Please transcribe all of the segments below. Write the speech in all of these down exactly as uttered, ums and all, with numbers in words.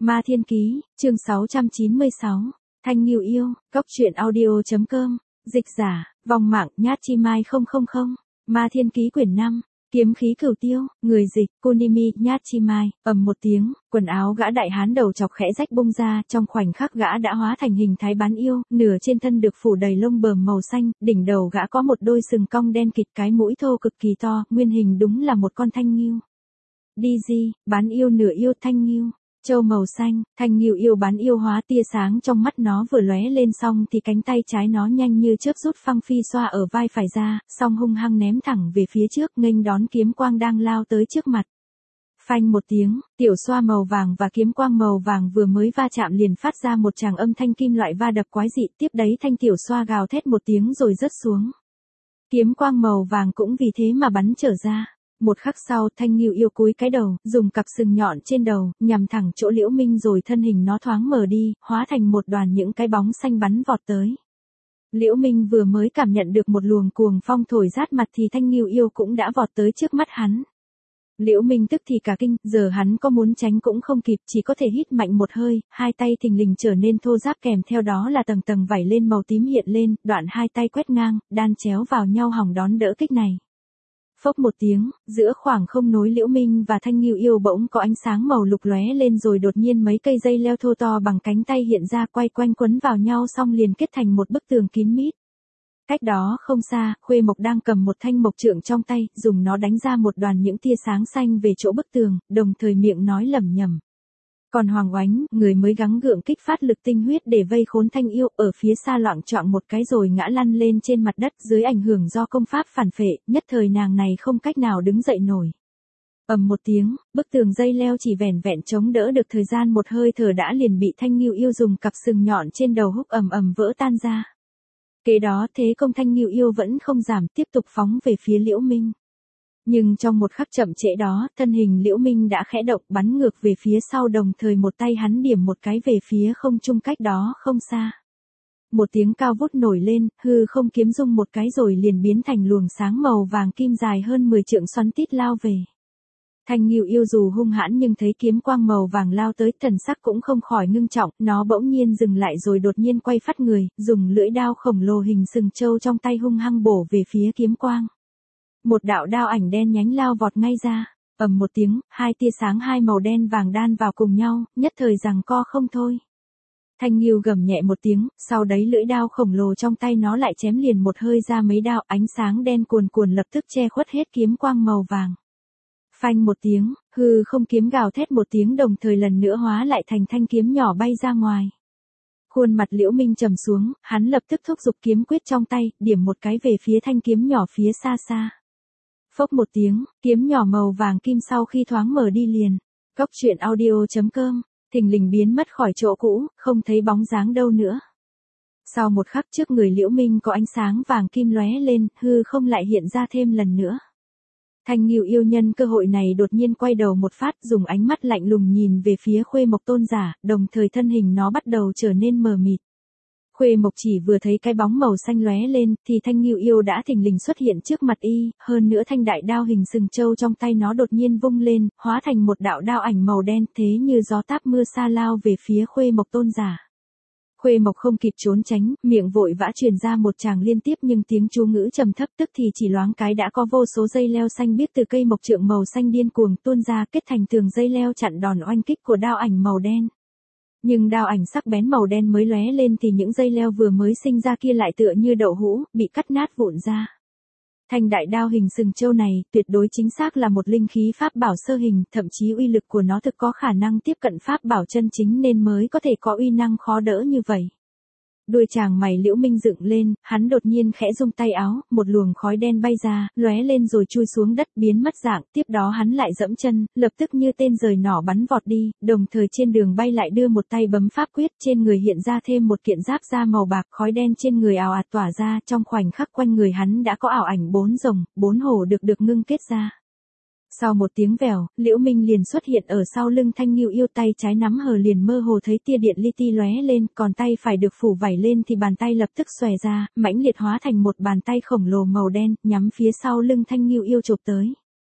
Ma Thiên Ký, chương sáu trăm chín mươi sáu, Thanh Ngưu Yêu, Cốc truyện audio.com, dịch giả, vòng mạng, nhát chi mai không không không, Ma Thiên Ký quyển năm, kiếm khí cửu tiêu, người dịch, Kunimi, nhát chi mai, ầm một tiếng, quần áo gã đại hán đầu chọc khẽ rách bung ra, trong khoảnh khắc gã đã hóa thành hình thái bán yêu, nửa trên thân được phủ đầy lông bờm màu xanh, đỉnh đầu gã có một đôi sừng cong đen kịt, cái mũi thô cực kỳ to, nguyên hình đúng là một con thanh ngưu. Đi di, bán yêu nửa yêu thanh ngưu. Châu màu xanh, thanh ngưu yêu bán yêu hóa tia sáng trong mắt nó vừa lóe lên xong thì cánh tay trái nó nhanh như chớp rút phăng phi xoa ở vai phải ra, xong hung hăng ném thẳng về phía trước nghênh đón kiếm quang đang lao tới trước mặt. Phanh một tiếng, tiểu xoa màu vàng và kiếm quang màu vàng vừa mới va chạm liền phát ra một tràng âm thanh kim loại va đập quái dị, tiếp đấy thanh tiểu xoa gào thét một tiếng rồi rớt xuống. Kiếm quang màu vàng cũng vì thế mà bắn trở ra. Một khắc sau, thanh ngưu yêu cúi cái đầu, dùng cặp sừng nhọn trên đầu, nhằm thẳng chỗ Liễu Minh rồi thân hình nó thoáng mở đi, hóa thành một đoàn những cái bóng xanh bắn vọt tới. Liễu Minh vừa mới cảm nhận được một luồng cuồng phong thổi rát mặt thì thanh ngưu yêu cũng đã vọt tới trước mắt hắn. Liễu Minh tức thì cả kinh, giờ hắn có muốn tránh cũng không kịp, chỉ có thể hít mạnh một hơi, hai tay thình lình trở nên thô ráp kèm theo đó là tầng tầng vảy lên màu tím hiện lên, đoạn hai tay quét ngang, đan chéo vào nhau hòng đón đỡ kích này. Phốc một tiếng, giữa khoảng không nối Liễu Minh và thanh ngưu yêu bỗng có ánh sáng màu lục lóe lên rồi đột nhiên mấy cây dây leo thô to bằng cánh tay hiện ra quay quanh quấn vào nhau xong liền kết thành một bức tường kín mít. Cách đó không xa, Khuê Mộc đang cầm một thanh mộc trượng trong tay, dùng nó đánh ra một đoàn những tia sáng xanh về chỗ bức tường, đồng thời miệng nói lẩm nhẩm. Còn Hoàng Oánh, người mới gắng gượng kích phát lực tinh huyết để vây khốn thanh yêu, ở phía xa loạng choạng một cái rồi ngã lăn lên trên mặt đất dưới ảnh hưởng do công pháp phản phệ, nhất thời nàng này không cách nào đứng dậy nổi. Ầm một tiếng, bức tường dây leo chỉ vẻn vẹn chống đỡ được thời gian một hơi thở đã liền bị thanh ngưu yêu dùng cặp sừng nhọn trên đầu húc ầm ầm vỡ tan ra. Kế đó thế công thanh ngưu yêu vẫn không giảm, tiếp tục phóng về phía Liễu Minh. Nhưng trong một khắc chậm trễ đó, thân hình Liễu Minh đã khẽ động bắn ngược về phía sau đồng thời một tay hắn điểm một cái về phía không trung cách đó không xa. Một tiếng cao vút nổi lên, hư không kiếm rung một cái rồi liền biến thành luồng sáng màu vàng kim dài hơn mười trượng xoắn tít lao về. Thanh ngưu yêu dù hung hãn nhưng thấy kiếm quang màu vàng lao tới thần sắc cũng không khỏi ngưng trọng, nó bỗng nhiên dừng lại rồi đột nhiên quay phát người, dùng lưỡi đao khổng lồ hình sừng trâu trong tay hung hăng bổ về phía kiếm quang. Một đạo đao ảnh đen nhánh lao vọt ngay ra, ầm một tiếng, hai tia sáng hai màu đen vàng đan vào cùng nhau, nhất thời giằng co không thôi. Thanh ngưu gầm nhẹ một tiếng, sau đấy lưỡi đao khổng lồ trong tay nó lại chém liền một hơi ra mấy đao, ánh sáng đen cuồn cuồn lập tức che khuất hết kiếm quang màu vàng. Phanh một tiếng, hư không kiếm gào thét một tiếng đồng thời lần nữa hóa lại thành thanh kiếm nhỏ bay ra ngoài. Khuôn mặt Liễu Minh trầm xuống, hắn lập tức thúc giục kiếm quyết trong tay, điểm một cái về phía thanh kiếm nhỏ phía xa xa. Phốc một tiếng, kiếm nhỏ màu vàng kim sau khi thoáng mở đi liền. Cốc truyện audio.com, thình lình biến mất khỏi chỗ cũ, không thấy bóng dáng đâu nữa. Sau một khắc trước người Liễu Minh có ánh sáng vàng kim lóe lên, hư không lại hiện ra thêm lần nữa. Thanh ngưu yêu nhân cơ hội này đột nhiên quay đầu một phát, dùng ánh mắt lạnh lùng nhìn về phía Khuê Mộc tôn giả, đồng thời thân hình nó bắt đầu trở nên mờ mịt. Khuê Mộc chỉ vừa thấy cái bóng màu xanh lóe lên, thì thanh ngưu yêu đã thình lình xuất hiện trước mặt y, hơn nữa thanh đại đao hình sừng trâu trong tay nó đột nhiên vung lên, hóa thành một đạo đao ảnh màu đen, thế như gió táp mưa sa lao về phía Khuê Mộc tôn giả. Khuê Mộc không kịp trốn tránh, miệng vội vã truyền ra một tràng liên tiếp nhưng tiếng chú ngữ trầm thấp tức thì chỉ loáng cái đã có vô số dây leo xanh biếc từ cây mộc trượng màu xanh điên cuồng tuôn ra kết thành tường dây leo chặn đòn oanh kích của đao ảnh màu đen. Nhưng đao ảnh sắc bén màu đen mới lóe lên thì những dây leo vừa mới sinh ra kia lại tựa như đậu hũ, bị cắt nát vụn ra. Thanh đại đao hình sừng trâu này, tuyệt đối chính xác là một linh khí pháp bảo sơ hình, thậm chí uy lực của nó thực có khả năng tiếp cận pháp bảo chân chính nên mới có thể có uy năng khó đỡ như vậy. Đuôi chàng mày Liễu Minh dựng lên, hắn đột nhiên khẽ rung tay áo, một luồng khói đen bay ra, lóe lên rồi chui xuống đất biến mất dạng, tiếp đó hắn lại dẫm chân, lập tức như tên giời nỏ bắn vọt đi, đồng thời trên đường bay lại đưa một tay bấm pháp quyết, trên người hiện ra thêm một kiện giáp da màu bạc, khói đen trên người ào ạt tỏa ra, trong khoảnh khắc quanh người hắn đã có ảo ảnh bốn rồng, bốn hổ được được ngưng kết ra. Sau một tiếng vèo, Liễu Minh liền xuất hiện ở sau lưng thanh ngưu yêu, tay trái nắm hờ liền mơ hồ thấy tia điện li ti lóe lên, còn tay phải được phủ vảy lên thì bàn tay lập tức xòe ra, mãnh liệt hóa thành một bàn tay khổng lồ màu đen, nhắm phía sau lưng thanh ngưu yêu chụp tới.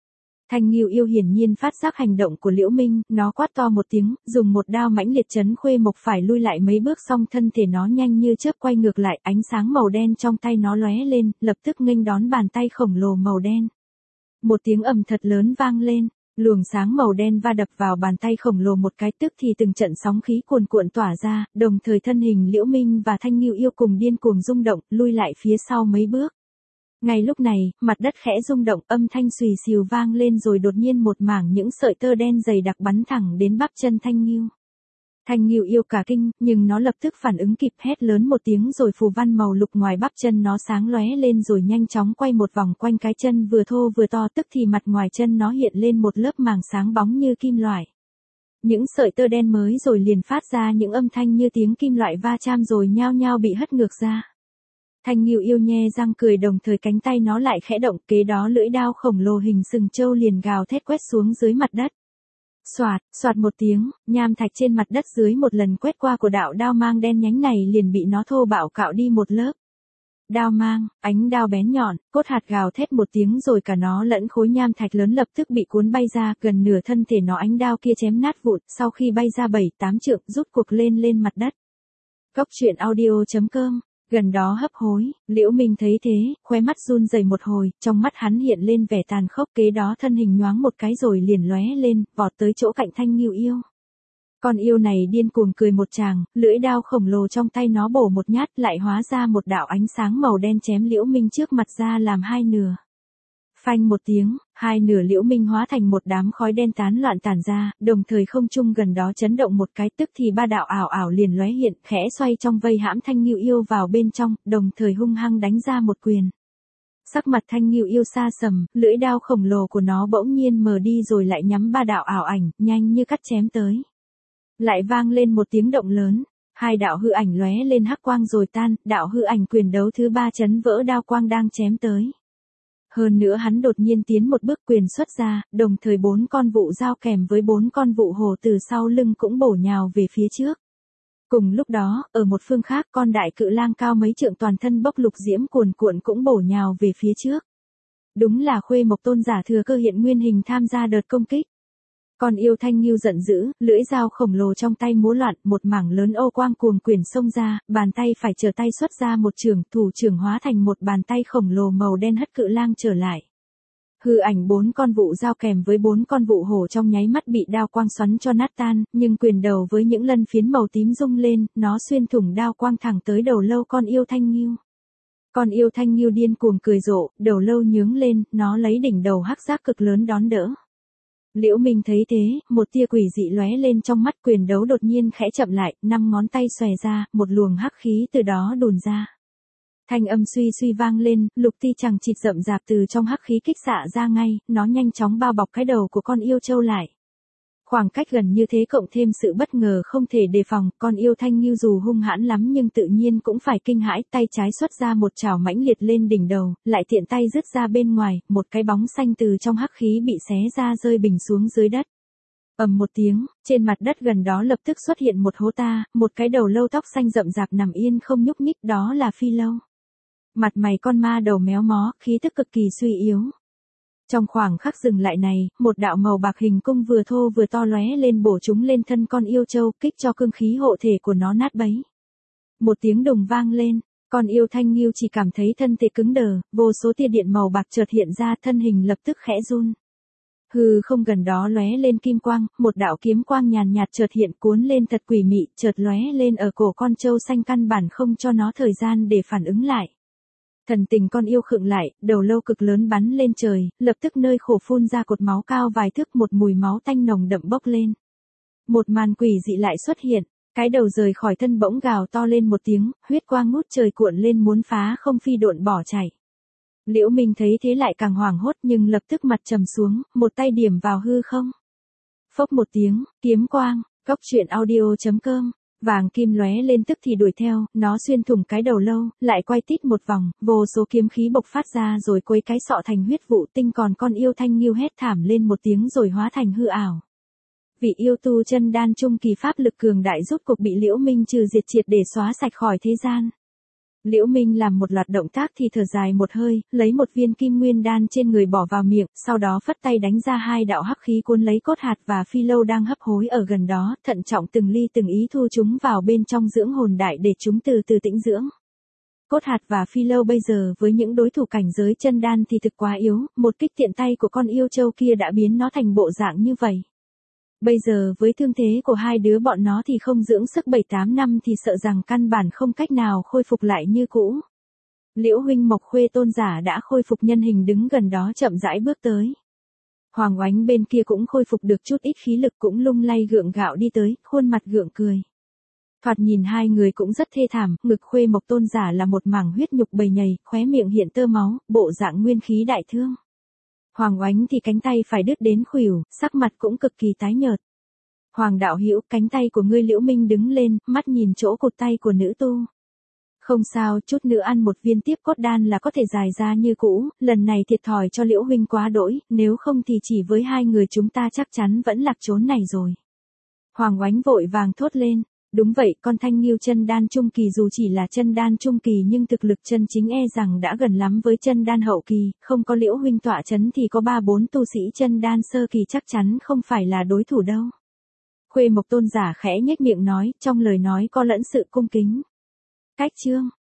Thanh Ngưu Yêu hiển nhiên phát giác hành động của Liễu Minh, nó quát to một tiếng, dùng một đao mãnh liệt chấn Khuê Mộc phải lui lại mấy bước, xong thân thể nó nhanh như chớp quay ngược lại, ánh sáng màu đen trong tay nó lóe lên, lập tức nghênh đón bàn tay khổng lồ màu đen. Một tiếng ầm thật lớn vang lên, luồng sáng màu đen va đập vào bàn tay khổng lồ một cái, tức thì từng trận sóng khí cuồn cuộn tỏa ra, đồng thời thân hình Liễu Minh và Thanh Ngưu Yêu cùng điên cuồng rung động, lui lại phía sau mấy bước. Ngay lúc này, mặt đất khẽ rung động, âm thanh xùy xìu vang lên, rồi đột nhiên một mảng những sợi tơ đen dày đặc bắn thẳng đến bắp chân Thanh Ngưu. Thanh Ngưu Yêu cả kinh, nhưng nó lập tức phản ứng kịp, hét lớn một tiếng, rồi phù văn màu lục ngoài bắp chân nó sáng lóe lên rồi nhanh chóng quay một vòng quanh cái chân vừa thô vừa to, tức thì mặt ngoài chân nó hiện lên một lớp màng sáng bóng như kim loại. Những sợi tơ đen mới rồi liền phát ra những âm thanh như tiếng kim loại va chạm rồi nhao nhao bị hất ngược ra. Thanh Ngưu Yêu nhe răng cười, đồng thời cánh tay nó lại khẽ động, kế đó lưỡi đao khổng lồ hình sừng trâu liền gào thét quét xuống dưới mặt đất. Soạt, soạt một tiếng, nham thạch trên mặt đất dưới một lần quét qua của đạo đao mang đen nhánh này liền bị nó thô bạo cạo đi một lớp. Đao mang, ánh đao bén nhọn, cốt hạt gào thét một tiếng rồi cả nó lẫn khối nham thạch lớn lập tức bị cuốn bay ra, gần nửa thân thể nó ánh đao kia chém nát vụn, sau khi bay ra bảy tám trượng rút cuộc lên lên mặt đất. Cốc truyện audio chấm com. Gần đó hấp hối, Liễu Minh thấy thế, khóe mắt run rẩy một hồi, trong mắt hắn hiện lên vẻ tàn khốc, kế đó thân hình nhoáng một cái rồi liền lóe lên, vọt tới chỗ cạnh Thanh Ngưu Yêu. Con yêu này điên cuồng cười một tràng, lưỡi đao khổng lồ trong tay nó bổ một nhát, lại hóa ra một đạo ánh sáng màu đen chém Liễu Minh trước mặt ra làm hai nửa. Phanh một tiếng, hai nửa Liễu Minh hóa thành một đám khói đen tán loạn tản ra, đồng thời không trung gần đó chấn động một cái, tức thì ba đạo ảo ảo liền lóe hiện, khẽ xoay trong vây hãm Thanh Ngưu Yêu vào bên trong, đồng thời hung hăng đánh ra một quyền. Sắc mặt Thanh Ngưu Yêu xa sầm, lưỡi đao khổng lồ của nó bỗng nhiên mờ đi rồi lại nhắm ba đạo ảo ảnh, nhanh như cắt chém tới. Lại vang lên một tiếng động lớn, hai đạo hư ảnh lóe lên hắc quang rồi tan, đạo hư ảnh quyền đấu thứ ba chấn vỡ đao quang đang chém tới. Hơn nữa hắn đột nhiên tiến một bước quyền xuất ra, đồng thời bốn con vụ dao kèm với bốn con vụ hổ từ sau lưng cũng bổ nhào về phía trước. Cùng lúc đó, ở một phương khác, con đại cự lang cao mấy trượng toàn thân bốc lục diễm cuồn cuộn cũng bổ nhào về phía trước. Đúng là Khuê Mộc tôn giả thừa cơ hiện nguyên hình tham gia đợt công kích. Con yêu Thanh Ngưu giận dữ, lưỡi dao khổng lồ trong tay múa loạn, một mảng lớn ô quang cuồng quyển xông ra, bàn tay phải trở tay xuất ra một trường, thủ trưởng hóa thành một bàn tay khổng lồ màu đen hất cự lang trở lại. Hư ảnh bốn con vụ dao kèm với bốn con vụ hổ trong nháy mắt bị đao quang xoắn cho nát tan, nhưng quyền đầu với những lân phiến màu tím rung lên, nó xuyên thủng đao quang thẳng tới đầu lâu con yêu Thanh Ngưu. Con yêu Thanh Ngưu điên cuồng cười rộ, đầu lâu nhướng lên, nó lấy đỉnh đầu hắc giác cực lớn đón đỡ. Liễu Minh thấy thế, một tia quỷ dị lóe lên trong mắt, quyền đấu đột nhiên khẽ chậm lại, năm ngón tay xòe ra, một luồng hắc khí từ đó đùn ra. Thanh âm suy suy vang lên, lục ti chằng chịt rậm rạp từ trong hắc khí kích xạ ra ngay, nó nhanh chóng bao bọc cái đầu của con yêu trâu lại. Khoảng cách gần như thế cộng thêm sự bất ngờ không thể đề phòng, con yêu Thanh Ngưu dù hung hãn lắm nhưng tự nhiên cũng phải kinh hãi, tay trái xuất ra một chảo mãnh liệt lên đỉnh đầu, lại tiện tay dứt ra bên ngoài, một cái bóng xanh từ trong hắc khí bị xé ra rơi bình xuống dưới đất. Ầm một tiếng, trên mặt đất gần đó lập tức xuất hiện một hố ta, một cái đầu lâu tóc xanh rậm rạp nằm yên không nhúc nhích, đó là Phi Lâu. Mặt mày con ma đầu méo mó, khí tức cực kỳ suy yếu. Trong khoảng khắc dừng lại này, một đạo màu bạc hình cung vừa thô vừa to lóe lên bổ trúng lên thân con yêu trâu, kích cho cương khí hộ thể của nó nát bấy. Một tiếng đùng vang lên, con yêu Thanh Ngưu chỉ cảm thấy thân thể cứng đờ, vô số tia điện màu bạc chợt hiện ra, thân hình lập tức khẽ run. Hư không gần đó lóe lên kim quang, một đạo kiếm quang nhàn nhạt chợt hiện cuốn lên thật quỷ mị, chợt lóe lên ở cổ con trâu xanh căn bản không cho nó thời gian để phản ứng lại. Thần tình con yêu khựng lại, đầu lâu cực lớn bắn lên trời, lập tức nơi khổ phun ra cột máu cao vài thước, một mùi máu tanh nồng đậm bốc lên. Một màn quỷ dị lại xuất hiện, cái đầu rời khỏi thân bỗng gào to lên một tiếng, huyết quang ngút trời cuộn lên muốn phá không phi độn bỏ chạy. Liễu Minh thấy thế lại càng hoảng hốt nhưng lập tức mặt trầm xuống, một tay điểm vào hư không. Phốc một tiếng, kiếm quang, cốc truyện audio chấm com. Vàng kim lóe lên tức thì đuổi theo, nó xuyên thủng cái đầu lâu, lại quay tít một vòng, vô số kiếm khí bộc phát ra rồi quấy cái sọ thành huyết vụ tinh, còn con yêu Thanh Ngưu hét thảm lên một tiếng rồi hóa thành hư ảo. Vị yêu tu chân đan trung kỳ pháp lực cường đại rút cuộc bị Liễu Minh trừ diệt triệt để xóa sạch khỏi thế gian. Liễu Minh làm một loạt động tác thì thở dài một hơi, lấy một viên kim nguyên đan trên người bỏ vào miệng, sau đó phất tay đánh ra hai đạo hắc khí cuốn lấy cốt hạt và phi lâu đang hấp hối ở gần đó, thận trọng từng ly từng ý thu chúng vào bên trong dưỡng hồn đại để chúng từ từ tĩnh dưỡng. Cốt hạt và phi lâu bây giờ với những đối thủ cảnh giới chân đan thì thực quá yếu, một kích tiện tay của con yêu châu kia đã biến nó thành bộ dạng như vậy. Bây giờ với thương thế của hai đứa bọn nó thì không dưỡng sức bảy tám năm thì sợ rằng căn bản không cách nào khôi phục lại như cũ. Liễu huynh Mộc Khuê tôn giả đã khôi phục nhân hình đứng gần đó chậm rãi bước tới. Hoàng Oánh bên kia cũng khôi phục được chút ít khí lực cũng lung lay gượng gạo đi tới, khuôn mặt gượng cười. Thoạt nhìn hai người cũng rất thê thảm, ngực Khuê Mộc tôn giả là một mảng huyết nhục bầy nhầy, khóe miệng hiện tơ máu, bộ dạng nguyên khí đại thương. Hoàng Oánh thì cánh tay phải đứt đến khuỷu, sắc mặt cũng cực kỳ tái nhợt. Hoàng đạo hữu, cánh tay của ngươi. Liễu Minh đứng lên, mắt nhìn chỗ cụt tay của nữ tu. Không sao, chút nữa ăn một viên tiếp cốt đan là có thể dài ra như cũ, lần này thiệt thòi cho Liễu huynh quá đỗi, nếu không thì chỉ với hai người chúng ta chắc chắn vẫn lạc trốn này rồi. Hoàng Oánh vội vàng thốt lên. Đúng vậy, con Thanh Nghiêu chân đan trung kỳ dù chỉ là chân đan trung kỳ nhưng thực lực chân chính e rằng đã gần lắm với chân đan hậu kỳ, không có Liễu huynh tọa chấn thì có ba bốn tu sĩ chân đan sơ kỳ chắc chắn không phải là đối thủ đâu. Khuê Mộc tôn giả khẽ nhếch miệng nói, trong lời nói có lẫn sự cung kính. Cách chương